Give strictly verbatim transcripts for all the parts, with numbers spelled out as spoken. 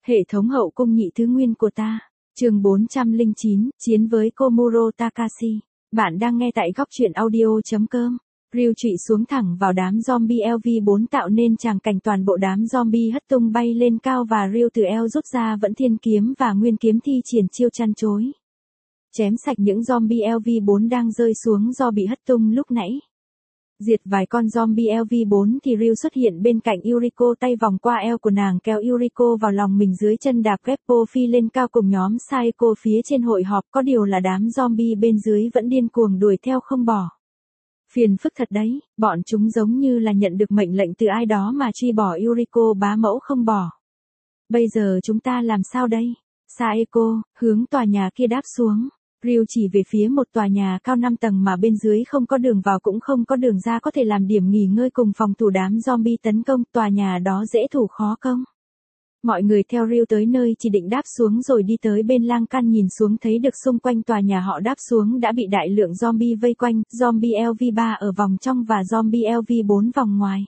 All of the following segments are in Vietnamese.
Hệ thống hậu cung nhị thứ nguyên của ta. Chương bốn trăm lẻ chín, chiến với Komuro Takashi. Bạn đang nghe tại góc truyện audio chấm com. Ryu trụy xuống thẳng vào đám zombie L V bốn tạo nên tràng cảnh toàn bộ đám zombie hất tung bay lên cao và Ryu từ eo rút ra vẫn thiên kiếm và nguyên kiếm thi triển chiêu chăn chối. Chém sạch những zombie L V bốn đang rơi xuống do bị hất tung lúc nãy. Diệt vài con zombie L V bốn thì Ryu xuất hiện bên cạnh Yuriko, tay vòng qua eo của nàng kéo Yuriko vào lòng mình, dưới chân đạp Geppo phi lên cao cùng nhóm Saeko phía trên hội họp, có điều là đám zombie bên dưới vẫn điên cuồng đuổi theo không bỏ. Phiền phức thật đấy, bọn chúng giống như là nhận được mệnh lệnh từ ai đó mà truy bỏ Yuriko bá mẫu không bỏ. Bây giờ chúng ta làm sao đây? Saeko, hướng tòa nhà kia đáp xuống. Ryu chỉ về phía một tòa nhà cao năm tầng mà bên dưới không có đường vào cũng không có đường ra, có thể làm điểm nghỉ ngơi cùng phòng thủ đám zombie tấn công, tòa nhà đó dễ thủ khó công. Mọi người theo Ryu tới nơi chỉ định đáp xuống rồi đi tới bên lan can nhìn xuống, thấy được xung quanh tòa nhà họ đáp xuống đã bị đại lượng zombie vây quanh, zombie L V ba ở vòng trong và zombie L V bốn vòng ngoài.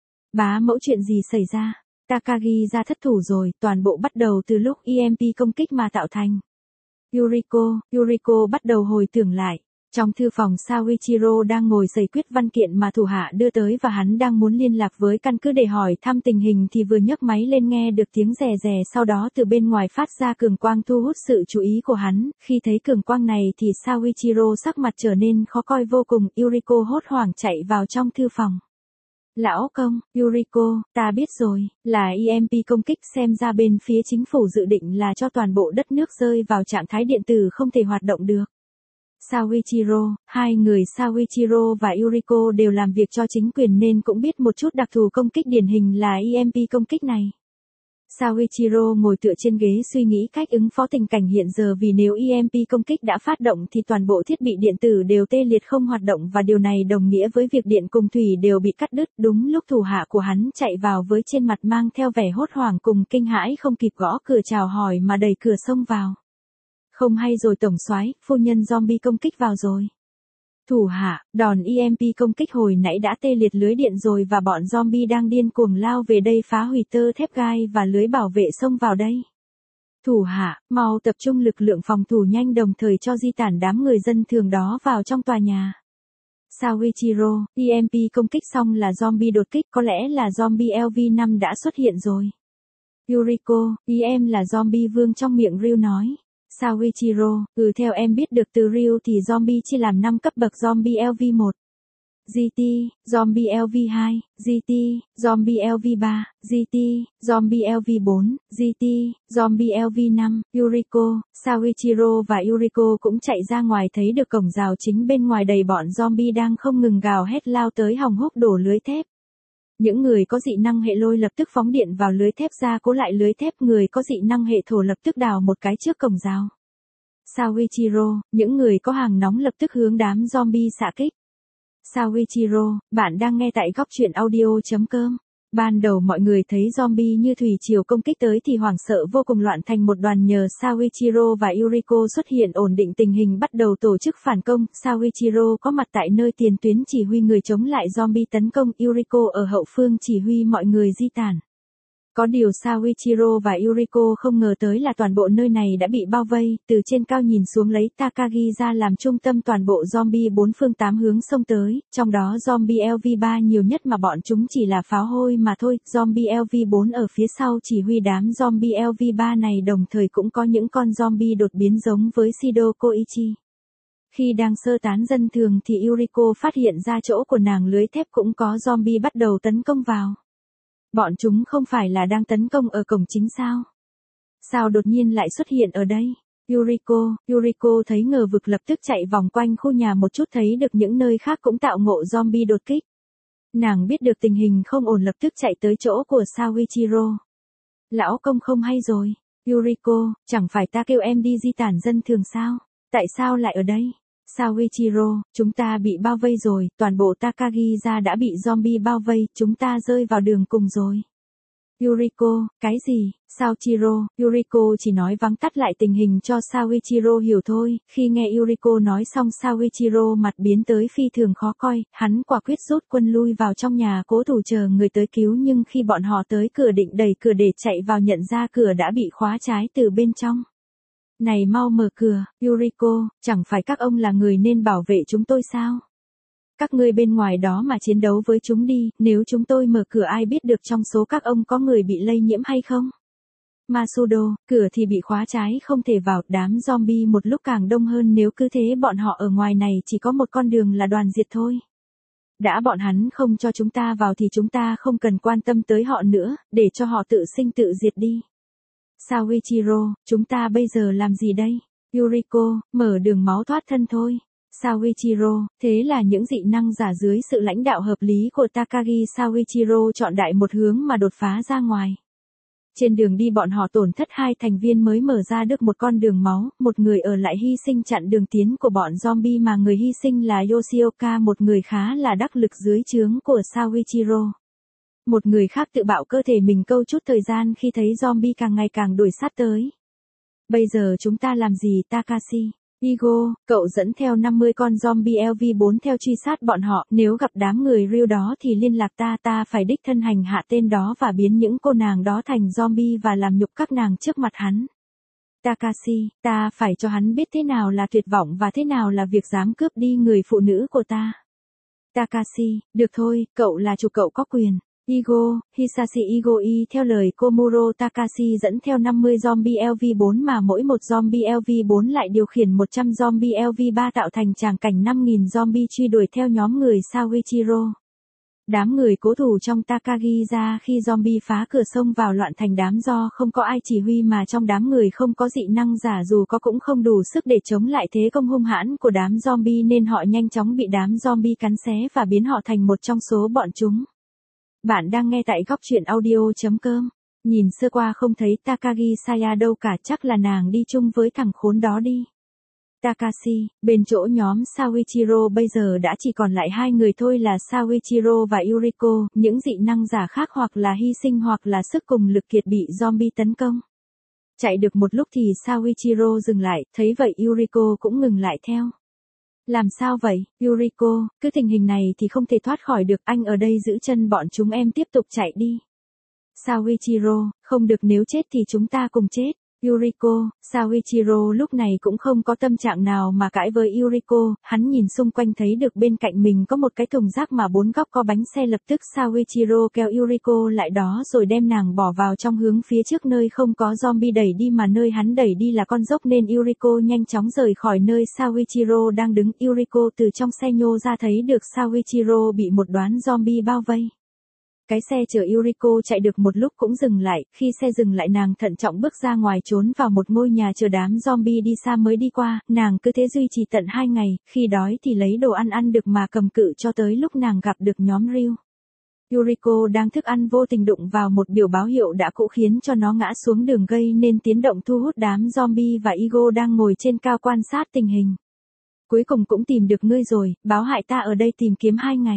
Bá mẫu, chuyện gì xảy ra? Takagi ra thất thủ rồi, toàn bộ bắt đầu từ lúc E M P công kích mà tạo thành. Yuriko, Yuriko bắt đầu hồi tưởng lại. Trong thư phòng, Sawichiro đang ngồi giải quyết văn kiện mà thủ hạ đưa tới và hắn đang muốn liên lạc với căn cứ để hỏi thăm tình hình thì vừa nhấc máy lên nghe được tiếng rè rè, sau đó từ bên ngoài phát ra cường quang thu hút sự chú ý của hắn. Khi thấy cường quang này thì Sawichiro sắc mặt trở nên khó coi vô cùng. Yuriko hốt hoảng chạy vào trong thư phòng. Lão công, Yuriko, ta biết rồi, là E M P công kích, xem ra bên phía chính phủ dự định là cho toàn bộ đất nước rơi vào trạng thái điện tử không thể hoạt động được. Sawichiro, hai người Sawichiro và Yuriko đều làm việc cho chính quyền nên cũng biết một chút đặc thù công kích điển hình là E M P công kích này. Sawichiro ngồi tựa trên ghế suy nghĩ cách ứng phó tình cảnh hiện giờ, vì nếu E M P công kích đã phát động thì toàn bộ thiết bị điện tử đều tê liệt không hoạt động và điều này đồng nghĩa với việc điện cùng thủy đều bị cắt đứt. Đúng lúc thủ hạ của hắn chạy vào với trên mặt mang theo vẻ hốt hoảng cùng kinh hãi, không kịp gõ cửa chào hỏi mà đẩy cửa xông vào. Không hay rồi tổng soái, phu nhân zombie công kích vào rồi. Thủ hạ, đòn E M P công kích hồi nãy đã tê liệt lưới điện rồi và bọn zombie đang điên cuồng lao về đây phá hủy tơ thép gai và lưới bảo vệ xông vào đây. Thủ hạ, mau tập trung lực lượng phòng thủ nhanh, đồng thời cho di tản đám người dân thường đó vào trong tòa nhà. Sawichiro, E M P công kích xong là zombie đột kích, có lẽ là zombie L V năm đã xuất hiện rồi. Yuriko, ý em là zombie vương, trong miệng Ryu nói. Sawichiro, ừ, theo em biết được từ Ryu thì zombie chia làm năm cấp bậc: zombie L V một, G T, zombie L V hai, G T, zombie L V ba, G T, zombie L V bốn, G T, zombie L V năm. Yuriko, Sawichiro và Yuriko cũng chạy ra ngoài, thấy được cổng rào chính bên ngoài đầy bọn zombie đang không ngừng gào hét lao tới hòng húc đổ lưới thép. Những người có dị năng hệ lôi lập tức phóng điện vào lưới thép ra cố lại lưới thép, người có dị năng hệ thổ lập tức đào một cái trước cổng rào. Sawichiro, những người có hàng nóng lập tức hướng đám zombie xạ kích. Sawichiro, bạn đang nghe tại góc truyện audio chấm com. Ban đầu mọi người thấy zombie như thủy triều công kích tới thì hoảng sợ vô cùng, loạn thành một đoàn, nhờ Sawichiro và Yuriko xuất hiện ổn định tình hình, bắt đầu tổ chức phản công. Sawichiro có mặt tại nơi tiền tuyến chỉ huy người chống lại zombie tấn công, Yuriko ở hậu phương chỉ huy mọi người di tản. Có điều Sawichiro và Yuriko không ngờ tới là toàn bộ nơi này đã bị bao vây, từ trên cao nhìn xuống lấy Takagi ra làm trung tâm, toàn bộ zombie bốn phương tám hướng xông tới, trong đó zombie L V ba nhiều nhất mà bọn chúng chỉ là pháo hôi mà thôi. Zombie L V bốn ở phía sau chỉ huy đám zombie L V ba này, đồng thời cũng có những con zombie đột biến giống với Shido Koichi. Khi đang sơ tán dân thường thì Yuriko phát hiện ra chỗ của nàng lưới thép cũng có zombie bắt đầu tấn công vào. Bọn chúng không phải là đang tấn công ở cổng chính sao? Sao đột nhiên lại xuất hiện ở đây? Yuriko, Yuriko thấy ngờ vực lập tức chạy vòng quanh khu nhà một chút, thấy được những nơi khác cũng tạo ngộ zombie đột kích. Nàng biết được tình hình không ổn, lập tức chạy tới chỗ của Sawichiro. Lão công, không hay rồi. Yuriko, chẳng phải ta kêu em đi di tản dân thường sao? Tại sao lại ở đây? Sawichiro, chúng ta bị bao vây rồi, toàn bộ Takagi ra đã bị zombie bao vây, chúng ta rơi vào đường cùng rồi. Yuriko, cái gì, Saoichiro, Yuriko chỉ nói vắn tắt lại tình hình cho Saoichiro hiểu thôi, khi nghe Yuriko nói xong Saoichiro mặt biến tới phi thường khó coi, hắn quả quyết rút quân lui vào trong nhà cố thủ chờ người tới cứu nhưng khi bọn họ tới cửa định đẩy cửa để chạy vào nhận ra cửa đã bị khóa trái từ bên trong. Này mau mở cửa, Yuriko, chẳng phải các ông là người nên bảo vệ chúng tôi sao? Các ngươi bên ngoài đó mà chiến đấu với chúng đi, nếu chúng tôi mở cửa ai biết được trong số các ông có người bị lây nhiễm hay không? Masudo, cửa thì bị khóa trái không thể vào, đám zombie một lúc càng đông hơn nếu cứ thế bọn họ ở ngoài này chỉ có một con đường là đoàn diệt thôi. Đã bọn hắn không cho chúng ta vào thì chúng ta không cần quan tâm tới họ nữa, để cho họ tự sinh tự diệt đi. Saoichiro, chúng ta bây giờ làm gì đây? Yuriko, mở đường máu thoát thân thôi. Saoichiro, thế là những dị năng giả dưới sự lãnh đạo hợp lý của Takagi Saoichiro chọn đại một hướng mà đột phá ra ngoài. Trên đường đi bọn họ tổn thất hai thành viên mới mở ra được một con đường máu, một người ở lại hy sinh chặn đường tiến của bọn zombie mà người hy sinh là Yoshioka, một người khá là đắc lực dưới trướng của Saoichiro. Một người khác tự bạo cơ thể mình câu chút thời gian khi thấy zombie càng ngày càng đuổi sát tới. Bây giờ chúng ta làm gì Takashi? Igo, cậu dẫn theo năm mươi con zombie L V bốn theo truy sát bọn họ, nếu gặp đám người Ryu đó thì liên lạc ta, ta phải đích thân hành hạ tên đó và biến những cô nàng đó thành zombie và làm nhục các nàng trước mặt hắn. Takashi, ta phải cho hắn biết thế nào là tuyệt vọng và thế nào là việc dám cướp đi người phụ nữ của ta. Takashi, được thôi, cậu là chủ cậu có quyền. Igo, Hisashi Igoi theo lời Komuro Takashi dẫn theo năm mươi zombie L V bốn mà mỗi một zombie L V bốn lại điều khiển một trăm zombie L V ba tạo thành tràng cảnh năm nghìn zombie truy đuổi theo nhóm người Saoichiro. Đám người cố thủ trong Takagi ra khi zombie phá cửa sông vào loạn thành đám do không có ai chỉ huy mà trong đám người không có dị năng giả dù có cũng không đủ sức để chống lại thế công hung hãn của đám zombie nên họ nhanh chóng bị đám zombie cắn xé và biến họ thành một trong số bọn chúng. Bạn đang nghe tại góc truyện audio.com. Nhìn sơ qua không thấy Takagi Saya đâu cả, chắc là nàng đi chung với thằng khốn đó đi. Takashi, bên chỗ nhóm Saoichiro bây giờ đã chỉ còn lại hai người thôi là Saoichiro và Yuriko, những dị năng giả khác hoặc là hy sinh hoặc là sức cùng lực kiệt bị zombie tấn công. Chạy được một lúc thì Saoichiro dừng lại, thấy vậy Yuriko cũng ngừng lại theo. Làm sao vậy, Yuriko, cứ tình hình này thì không thể thoát khỏi được, anh ở đây giữ chân bọn chúng em tiếp tục chạy đi. Saoichiro, không được nếu chết thì chúng ta cùng chết. Yuriko, Saoichiro lúc này cũng không có tâm trạng nào mà cãi với Yuriko, hắn nhìn xung quanh thấy được bên cạnh mình có một cái thùng rác mà bốn góc có bánh xe, lập tức Saoichiro kéo Yuriko lại đó rồi đem nàng bỏ vào trong hướng phía trước nơi không có zombie đẩy đi mà nơi hắn đẩy đi là con dốc nên Yuriko nhanh chóng rời khỏi nơi Saoichiro đang đứng. Yuriko từ trong xe nhô ra thấy được Saoichiro bị một đoán zombie bao vây. Cái xe chở Yuriko chạy được một lúc cũng dừng lại, khi xe dừng lại nàng thận trọng bước ra ngoài trốn vào một ngôi nhà chờ đám zombie đi xa mới đi qua, nàng cứ thế duy trì tận hai ngày, khi đói thì lấy đồ ăn ăn được mà cầm cự cho tới lúc nàng gặp được nhóm Ryu. Yuriko đang thức ăn vô tình đụng vào một biểu báo hiệu đã cũ khiến cho nó ngã xuống đường gây nên tiếng động thu hút đám zombie và Igo đang ngồi trên cao quan sát tình hình. Cuối cùng cũng tìm được ngươi rồi, báo hại ta ở đây tìm kiếm hai ngày.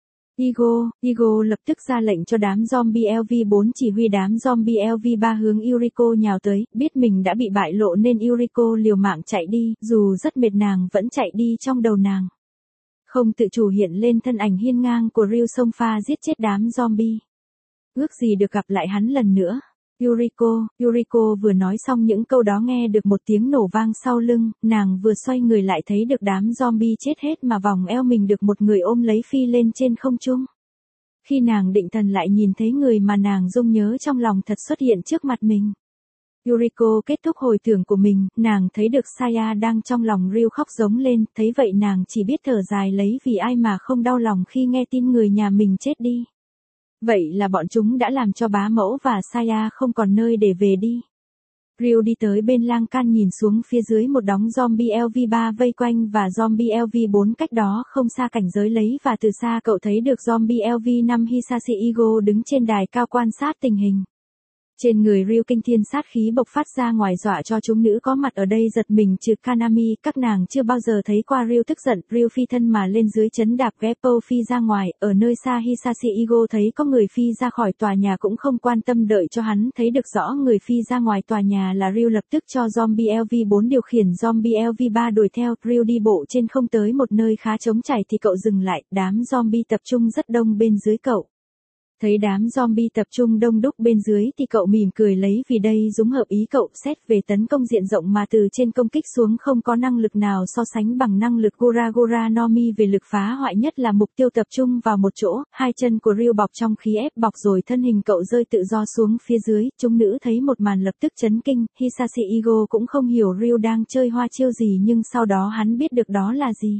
Igo, Igo lập tức ra lệnh cho đám zombie L V bốn chỉ huy đám zombie L V ba hướng Yuriko nhào tới, biết mình đã bị bại lộ nên Yuriko liều mạng chạy đi, dù rất mệt nàng vẫn chạy đi trong đầu nàng. Không tự chủ hiện lên thân ảnh hiên ngang của Ryu xông pha giết chết đám zombie. Ước gì được gặp lại hắn lần nữa. Yuriko, Yuriko vừa nói xong những câu đó nghe được một tiếng nổ vang sau lưng, nàng vừa xoay người lại thấy được đám zombie chết hết mà vòng eo mình được một người ôm lấy phi lên trên không trung. Khi nàng định thần lại nhìn thấy người mà nàng dung nhớ trong lòng thật xuất hiện trước mặt mình. Yuriko kết thúc hồi tưởng của mình, nàng thấy được Saya đang trong lòng Ryu khóc giống lên, thấy vậy nàng chỉ biết thở dài lấy vì ai mà không đau lòng khi nghe tin người nhà mình chết đi. Vậy là bọn chúng đã làm cho bá mẫu và Saya không còn nơi để về đi. Ryu đi tới bên lan can nhìn xuống phía dưới một đống zombie L V ba vây quanh và zombie L V bốn cách đó không xa cảnh giới lấy và từ xa cậu thấy được zombie L V năm Hisashi Igo đứng trên đài cao quan sát tình hình. Trên người Ryu kinh thiên sát khí bộc phát ra ngoài dọa cho chúng nữ có mặt ở đây giật mình trừ Kanami, các nàng chưa bao giờ thấy qua Ryu tức giận, Ryu phi thân mà lên dưới chấn đạp Geppo phi ra ngoài, ở nơi xa Hisashi Igo thấy có người phi ra khỏi tòa nhà cũng không quan tâm đợi cho hắn thấy được rõ người phi ra ngoài tòa nhà là Ryu lập tức cho zombie L V bốn điều khiển zombie L V ba đuổi theo, Ryu đi bộ trên không tới một nơi khá trống trải thì cậu dừng lại, đám zombie tập trung rất đông bên dưới cậu. Thấy đám zombie tập trung đông đúc bên dưới thì cậu mỉm cười lấy vì đây giống hợp ý cậu, xét về tấn công diện rộng mà từ trên công kích xuống không có năng lực nào so sánh bằng năng lực Gora Gora no Mi về lực phá hoại nhất là mục tiêu tập trung vào một chỗ, hai chân của Ryu bọc trong khí ép bọc rồi thân hình cậu rơi tự do xuống phía dưới, chúng nữ thấy một màn lập tức chấn kinh, Hisashi Igo cũng không hiểu Ryu đang chơi hoa chiêu gì nhưng sau đó hắn biết được đó là gì.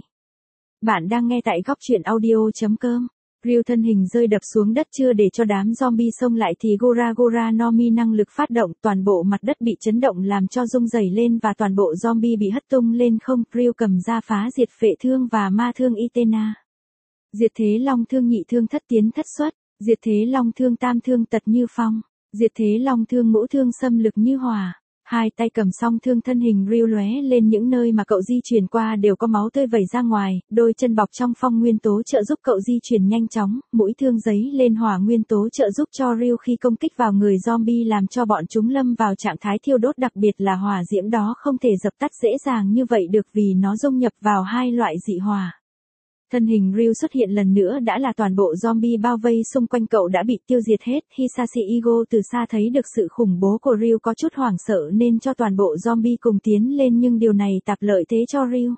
Bạn đang nghe tại góc truyện audio.com. Ryu thân hình rơi đập xuống đất chưa để cho đám zombie xông lại thì Gora Gora no Mi năng lực phát động, toàn bộ mặt đất bị chấn động làm cho rung rẩy lên và toàn bộ zombie bị hất tung lên không, Ryu cầm ra phá diệt phệ thương và ma thương Itena. Diệt thế long thương nhị thương thất tiến thất xuất, diệt thế long thương tam thương tật như phong, diệt thế long thương ngũ thương xâm lực như hỏa. Hai tay cầm song thương thân hình Ryu lóe lên những nơi mà cậu di chuyển qua đều có máu tươi vẩy ra ngoài, đôi chân bọc trong phong nguyên tố trợ giúp cậu di chuyển nhanh chóng, mũi thương giấy lên hỏa nguyên tố trợ giúp cho Ryu khi công kích vào người zombie làm cho bọn chúng lâm vào trạng thái thiêu đốt, đặc biệt là hỏa diễm đó không thể dập tắt dễ dàng như vậy được vì nó dung nhập vào hai loại dị hỏa. Thân hình Ryu xuất hiện lần nữa đã là toàn bộ zombie bao vây xung quanh cậu đã bị tiêu diệt hết, Hisashi Igo từ xa thấy được sự khủng bố của Ryu có chút hoảng sợ nên cho toàn bộ zombie cùng tiến lên nhưng điều này tạp lợi thế cho Ryu.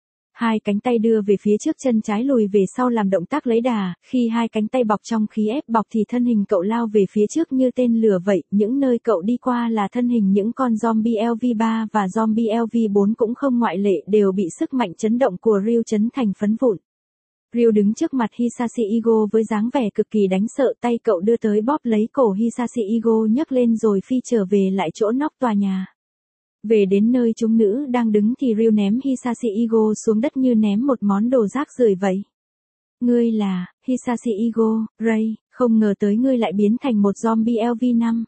Hai cánh tay đưa về phía trước chân trái lùi về sau làm động tác lấy đà, khi hai cánh tay bọc trong khí ép bọc thì thân hình cậu lao về phía trước như tên lửa vậy, những nơi cậu đi qua là thân hình những con zombie L V ba và zombie L V bốn cũng không ngoại lệ đều bị sức mạnh chấn động của Ryu chấn thành phấn vụn. Ryu đứng trước mặt Hisashi Igo với dáng vẻ cực kỳ đáng sợ, tay cậu đưa tới bóp lấy cổ Hisashi Igo nhấc lên rồi phi trở về lại chỗ nóc tòa nhà. Về đến nơi chúng nữ đang đứng thì Ryu ném Hisashi Igo xuống đất như ném một món đồ rác rưởi vậy. Ngươi là, Hisashi Igo, Ray, không ngờ tới ngươi lại biến thành một zombie L V năm.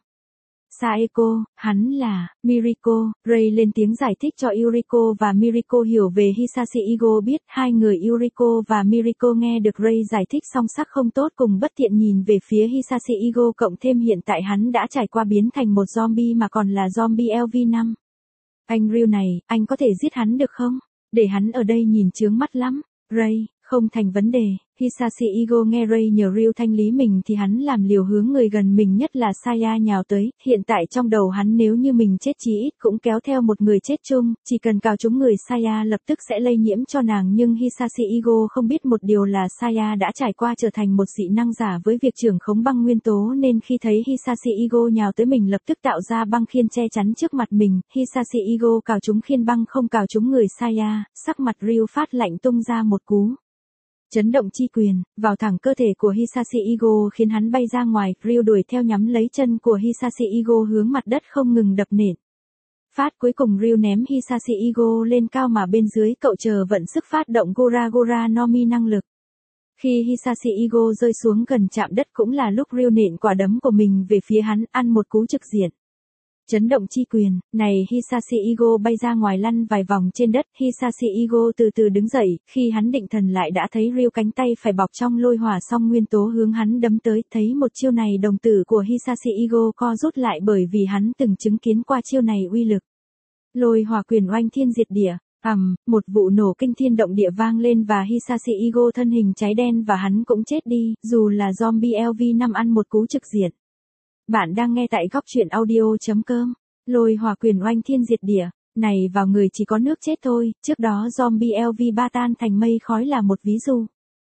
Saeko, hắn là, Miriko, Ray lên tiếng giải thích cho Yuriko và Miriko hiểu về Hisashi Igo biết hai người Yuriko và Miriko nghe được Ray giải thích song sắc không tốt cùng bất thiện nhìn về phía Hisashi Igo cộng thêm hiện tại hắn đã trải qua biến thành một zombie mà còn là zombie L V năm. Anh Ryu này, anh có thể giết hắn được không? Để hắn ở đây nhìn chướng mắt lắm. Ray, không thành vấn đề. Hisashi Igo nghe Ray nhờ Ryu thanh lý mình thì hắn làm liều hướng người gần mình nhất là Saya nhào tới, hiện tại trong đầu hắn nếu như mình chết chí ít cũng kéo theo một người chết chung, chỉ cần cào trúng người Saya lập tức sẽ lây nhiễm cho nàng nhưng Hisashi Igo không biết một điều là Saya đã trải qua trở thành một dị năng giả với việc trưởng khống băng nguyên tố nên khi thấy Hisashi Igo nhào tới mình lập tức tạo ra băng khiên che chắn trước mặt mình, Hisashi Igo cào trúng khiên băng không cào trúng người Saya, sắc mặt Ryu phát lạnh tung ra một cú. Chấn động chi quyền, vào thẳng cơ thể của Hisashi Igo khiến hắn bay ra ngoài, Ryu đuổi theo nhắm lấy chân của Hisashi Igo hướng mặt đất không ngừng đập nện. Phát cuối cùng Ryu ném Hisashi Igo lên cao mà bên dưới cậu chờ vận sức phát động Gora Gora no Mi năng lực. Khi Hisashi Igo rơi xuống gần chạm đất cũng là lúc Ryu nện quả đấm của mình về phía hắn ăn một cú trực diện. Chấn động chi quyền, này Hisashi Igo bay ra ngoài lăn vài vòng trên đất, Hisashi Igo từ từ đứng dậy, khi hắn định thần lại đã thấy Ryu cánh tay phải bọc trong lôi hỏa song nguyên tố hướng hắn đấm tới, thấy một chiêu này đồng tử của Hisashi Igo co rút lại bởi vì hắn từng chứng kiến qua chiêu này uy lực. Lôi hỏa quyền oanh thiên diệt địa, ầm, một vụ nổ kinh thiên động địa vang lên và Hisashi Igo thân hình cháy đen và hắn cũng chết đi, dù là zombie L V năm ăn một cú trực diện. Bạn đang nghe tại góc truyện audio.com. Lôi hỏa quyền oanh thiên diệt địa, này vào người chỉ có nước chết thôi, trước đó zombie L V ba tan thành mây khói là một ví dụ.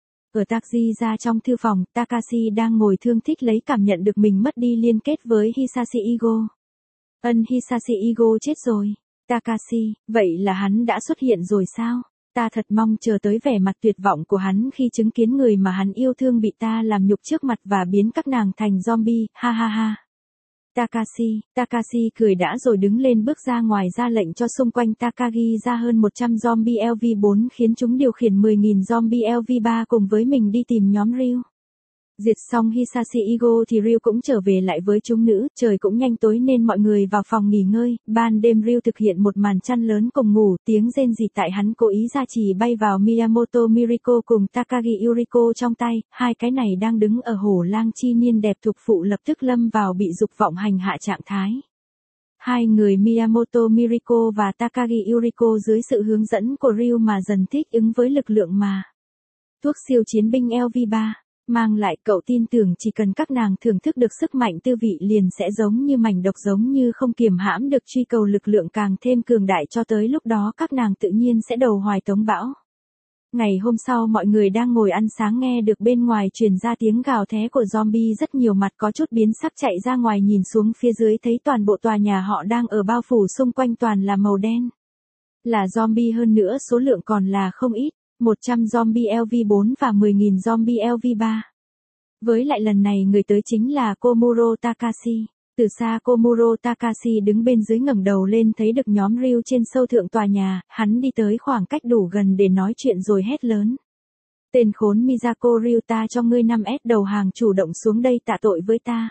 Ở Taji ra trong thư phòng, Takashi đang ngồi thương thích lấy cảm nhận được mình mất đi liên kết với Hisashi Igo. Ân Hisashi Igo chết rồi. Takashi, vậy là hắn đã xuất hiện rồi sao? Ta thật mong chờ tới vẻ mặt tuyệt vọng của hắn khi chứng kiến người mà hắn yêu thương bị ta làm nhục trước mặt và biến các nàng thành zombie, ha ha ha. Takashi, Takashi cười đã rồi đứng lên bước ra ngoài ra lệnh cho xung quanh Takagi ra hơn một trăm zombie L V bốn khiến chúng điều khiển mười nghìn zombie L V ba cùng với mình đi tìm nhóm Ryu. Diệt xong Hisashi Igo thì Ryu cũng trở về lại với chúng nữ, trời cũng nhanh tối nên mọi người vào phòng nghỉ ngơi, ban đêm Ryu thực hiện một màn chăn lớn cùng ngủ, tiếng rên rỉ tại hắn cố ý gia trì bay vào Miyamoto Miriko cùng Takagi Yuriko trong tay, hai cái này đang đứng ở hổ lang chi niên đẹp thục phụ lập tức lâm vào bị dục vọng hành hạ trạng thái. Hai người Miyamoto Miriko và Takagi Yuriko dưới sự hướng dẫn của Ryu mà dần thích ứng với lực lượng mà thuốc siêu chiến binh L V ba mang lại. Cậu tin tưởng chỉ cần các nàng thưởng thức được sức mạnh tư vị liền sẽ giống như mảnh độc, giống như không kiềm hãm được truy cầu lực lượng càng thêm cường đại, cho tới lúc đó các nàng tự nhiên sẽ đầu hoài tống bão. Ngày hôm sau mọi người đang ngồi ăn sáng nghe được bên ngoài truyền ra tiếng gào thé của zombie, rất nhiều mặt có chút biến sắc chạy ra ngoài nhìn xuống phía dưới thấy toàn bộ tòa nhà họ đang ở bao phủ xung quanh toàn là màu đen. Là zombie, hơn nữa số lượng còn là không ít, một trăm zombie L V bốn và mười nghìn zombie L V ba. Với lại lần này người tới chính là Komuro Takashi. Từ xa Komuro Takashi đứng bên dưới ngẩng đầu lên thấy được nhóm Ryu trên sâu thượng tòa nhà, hắn đi tới khoảng cách đủ gần để nói chuyện rồi hét lớn. Tên khốn Misako Ryu, ta cho ngươi năm S đầu hàng, chủ động xuống đây tạ tội với ta.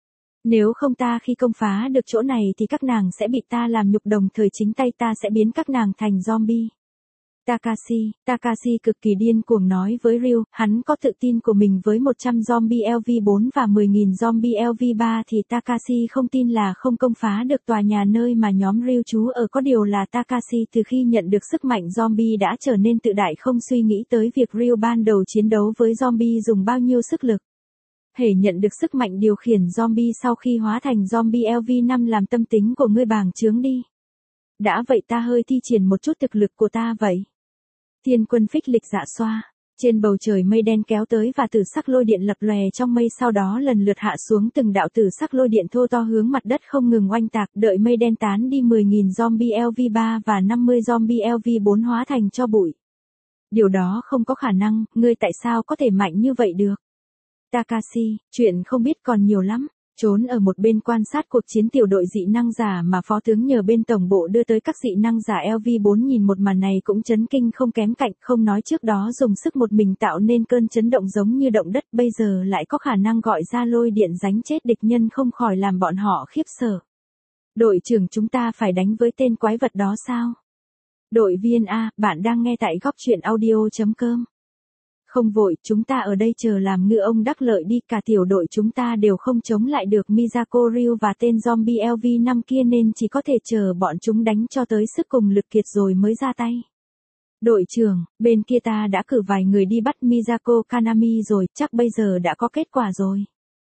Nếu không ta khi công phá được chỗ này thì các nàng sẽ bị ta làm nhục, đồng thời chính tay ta sẽ biến các nàng thành zombie. Takashi, Takashi cực kỳ điên cuồng nói với Ryu, hắn có tự tin của mình với một trăm zombie L V bốn và mười nghìn zombie L V ba thì Takashi không tin là không công phá được tòa nhà nơi mà nhóm Ryu trú ở. Có điều là Takashi từ khi nhận được sức mạnh zombie đã trở nên tự đại, không suy nghĩ tới việc Ryu ban đầu chiến đấu với zombie dùng bao nhiêu sức lực. Hễ nhận được sức mạnh điều khiển zombie sau khi hóa thành zombie L V năm làm tâm tính của ngươi bàng trướng đi. Đã vậy ta hơi thi triển một chút thực lực của ta vậy. Thiên quân phích lịch dạ xoa, trên bầu trời mây đen kéo tới và tử sắc lôi điện lập lòe trong mây, sau đó lần lượt hạ xuống từng đạo tử sắc lôi điện thô to hướng mặt đất không ngừng oanh tạc. Đợi mây đen tán đi, mười nghìn zombie L V ba và năm mươi zombie L V bốn hóa thành tro bụi. Điều đó không có khả năng, ngươi tại sao có thể mạnh như vậy được? Takashi, chuyện không biết còn nhiều lắm. Trốn ở một bên quan sát cuộc chiến tiểu đội dị năng giả mà phó tướng nhờ bên tổng bộ đưa tới các dị năng giả L V bốn nhìn một màn này cũng chấn kinh không kém cạnh, không nói trước đó dùng sức một mình tạo nên cơn chấn động giống như động đất, bây giờ lại có khả năng gọi ra lôi điện giánh chết địch nhân, không khỏi làm bọn họ khiếp sợ. Đội trưởng, chúng ta phải đánh với tên quái vật đó sao? Đội viên A, bạn đang nghe tại góc truyện audio chấm com. Không vội, chúng ta ở đây chờ làm ngư ông đắc lợi đi, cả tiểu đội chúng ta đều không chống lại được Misako Ryu và tên zombie L V năm kia nên chỉ có thể chờ bọn chúng đánh cho tới sức cùng lực kiệt rồi mới ra tay. Đội trưởng, bên kia ta đã cử vài người đi bắt Misako Kanami rồi, chắc bây giờ đã có kết quả rồi.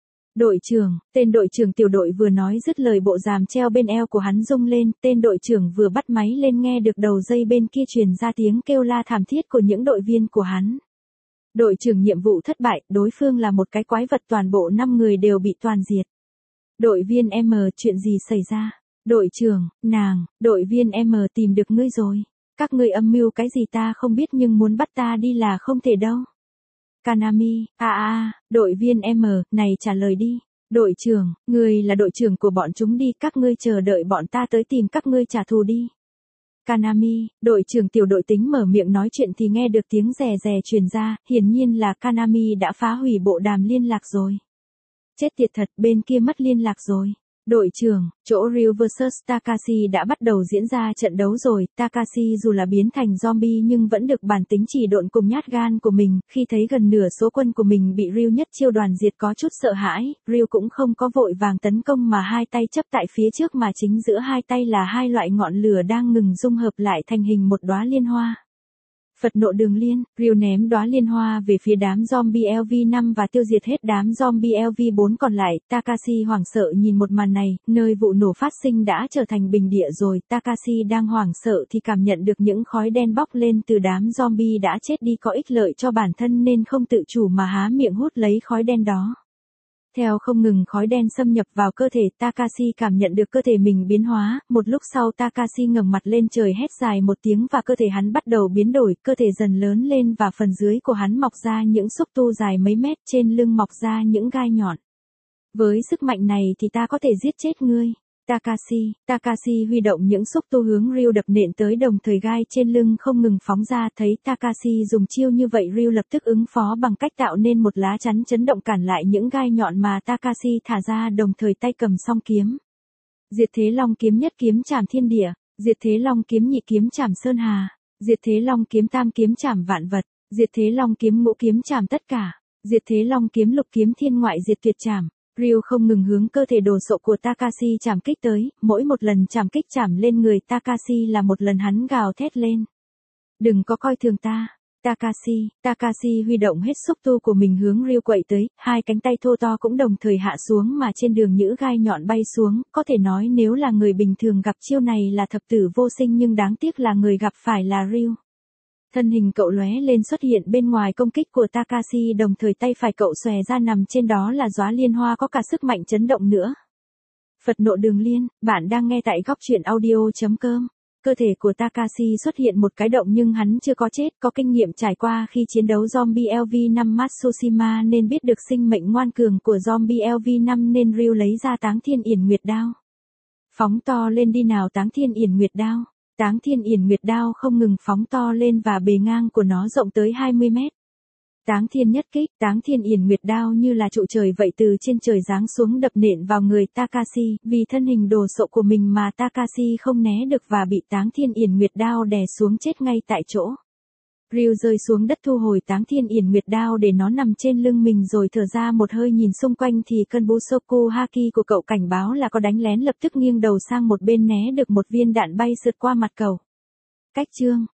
Đội trưởng, tên đội trưởng tiểu đội vừa nói dứt lời, bộ ràm treo bên eo của hắn rung lên, tên đội trưởng vừa bắt máy lên nghe được đầu dây bên kia truyền ra tiếng kêu la thảm thiết của những đội viên của hắn. Đội trưởng, nhiệm vụ thất bại, đối phương là một cái quái vật, toàn bộ năm người đều bị toàn diệt. Đội viên M, chuyện gì xảy ra? Đội trưởng, nàng, đội viên M tìm được ngươi rồi. Các ngươi âm mưu cái gì ta không biết nhưng muốn bắt ta đi là không thể đâu. Kanami, a a, đội viên M, này trả lời đi. Đội trưởng, ngươi là đội trưởng của bọn chúng đi, các ngươi chờ đợi bọn ta tới tìm các ngươi trả thù đi. Kanami, đội trưởng tiểu đội tính mở miệng nói chuyện thì nghe được tiếng rè rè truyền ra, hiển nhiên là Kanami đã phá hủy bộ đàm liên lạc rồi. Chết tiệt thật, bên kia mất liên lạc rồi. Đội trưởng, chỗ Ryu versus Takashi đã bắt đầu diễn ra trận đấu rồi, Takashi dù là biến thành zombie nhưng vẫn được bản tính chỉ độn cùng nhát gan của mình, khi thấy gần nửa số quân của mình bị Ryu nhất chiêu đoàn diệt có chút sợ hãi, Ryu cũng không có vội vàng tấn công mà hai tay chấp tại phía trước, mà chính giữa hai tay là hai loại ngọn lửa đang ngừng dung hợp lại thành hình một đóa liên hoa. Phật nộ đường liên, Ryu ném đóa liên hoa về phía đám zombie L V năm và tiêu diệt hết đám zombie L V bốn còn lại. Takashi hoảng sợ nhìn một màn này, nơi vụ nổ phát sinh đã trở thành bình địa rồi. Takashi đang hoảng sợ thì cảm nhận được những khói đen bốc lên từ đám zombie đã chết đi, có ích lợi cho bản thân nên không tự chủ mà há miệng hút lấy khói đen đó. Theo không ngừng khói đen xâm nhập vào cơ thể, Takashi cảm nhận được cơ thể mình biến hóa, một lúc sau Takashi ngẩng mặt lên trời hét dài một tiếng và cơ thể hắn bắt đầu biến đổi, cơ thể dần lớn lên và phần dưới của hắn mọc ra những xúc tu dài mấy mét, trên lưng mọc ra những gai nhọn. Với sức mạnh này thì ta có thể giết chết ngươi. Takashi, Takashi huy động những xúc tu hướng Ryu đập nện tới, đồng thời gai trên lưng không ngừng phóng ra. Thấy Takashi dùng chiêu như vậy, Ryu lập tức ứng phó bằng cách tạo nên một lá chắn chấn động cản lại những gai nhọn mà Takashi thả ra, đồng thời tay cầm song kiếm. Diệt Thế Long kiếm nhất kiếm trảm thiên địa, Diệt Thế Long kiếm nhị kiếm trảm sơn hà, Diệt Thế Long kiếm tam kiếm trảm vạn vật, Diệt Thế Long kiếm ngũ kiếm trảm tất cả, Diệt Thế Long kiếm lục kiếm thiên ngoại diệt tuyệt trảm. Ryu không ngừng hướng cơ thể đồ sộ của Takashi chạm kích tới, mỗi một lần chạm kích chạm lên người Takashi là một lần hắn gào thét lên. Đừng có coi thường ta. Takashi, Takashi huy động hết xúc tu của mình hướng Ryu quậy tới, hai cánh tay thô to cũng đồng thời hạ xuống mà trên đường nhữ gai nhọn bay xuống, có thể nói nếu là người bình thường gặp chiêu này là thập tử vô sinh, nhưng đáng tiếc là người gặp phải là Ryu. Thân hình cậu lóe lên xuất hiện bên ngoài công kích của Takashi, đồng thời tay phải cậu xòe ra, nằm trên đó là đóa liên hoa có cả sức mạnh chấn động nữa. Phật nộ đường liên, bạn đang nghe tại góc truyện audio.com. Cơ thể của Takashi xuất hiện một cái động nhưng hắn chưa có chết, có kinh nghiệm trải qua khi chiến đấu zombie L V năm Matsushima nên biết được sinh mệnh ngoan cường của zombie L V năm, nên Ryu lấy ra Táng Thiên Yển Nguyệt Đao. Phóng to lên đi nào Táng Thiên Yển Nguyệt Đao. Táng Thiên Yển Nguyệt Đao không ngừng phóng to lên và bề ngang của nó rộng tới hai mươi mét. Táng Thiên nhất kích, Táng Thiên Yển Nguyệt Đao như là trụ trời vậy từ trên trời giáng xuống đập nện vào người Takashi, vì thân hình đồ sộ của mình mà Takashi không né được và bị Táng Thiên Yển Nguyệt Đao đè xuống chết ngay tại chỗ. Ryu rơi xuống đất thu hồi Táng Thiên Yển Nguyệt Đao để nó nằm trên lưng mình rồi thở ra một hơi, nhìn xung quanh thì cơn Busoku Haki của cậu cảnh báo là có đánh lén, lập tức nghiêng đầu sang một bên né được một viên đạn bay sượt qua mặt cậu. Cách chương